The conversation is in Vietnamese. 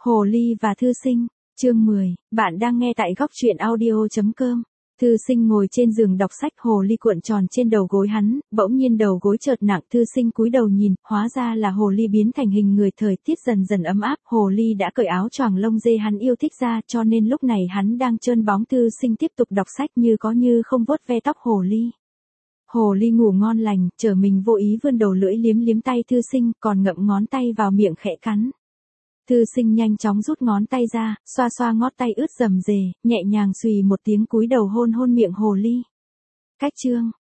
Hồ ly và thư sinh, chương 10, bạn đang nghe tại góc truyện audio.com. Thư sinh ngồi trên giường đọc sách, hồ ly cuộn tròn trên đầu gối hắn, bỗng nhiên đầu gối chợt nặng, thư sinh cúi đầu nhìn, hóa ra là hồ ly biến thành hình người. Thời tiết dần dần ấm áp, hồ ly đã cởi áo choàng lông dê hắn yêu thích ra, cho nên lúc này hắn đang trơn bóng. Thư sinh tiếp tục đọc sách như có như không vuốt ve tóc hồ ly. Hồ ly ngủ ngon lành, trở mình vô ý vươn đầu lưỡi liếm liếm tay thư sinh, còn ngậm ngón tay vào miệng khẽ cắn. Thư sinh nhanh chóng rút ngón tay ra, xoa xoa ngót tay ướt rầm rề, nhẹ nhàng xùy một tiếng cúi đầu hôn hôn miệng hồ ly. Cách chương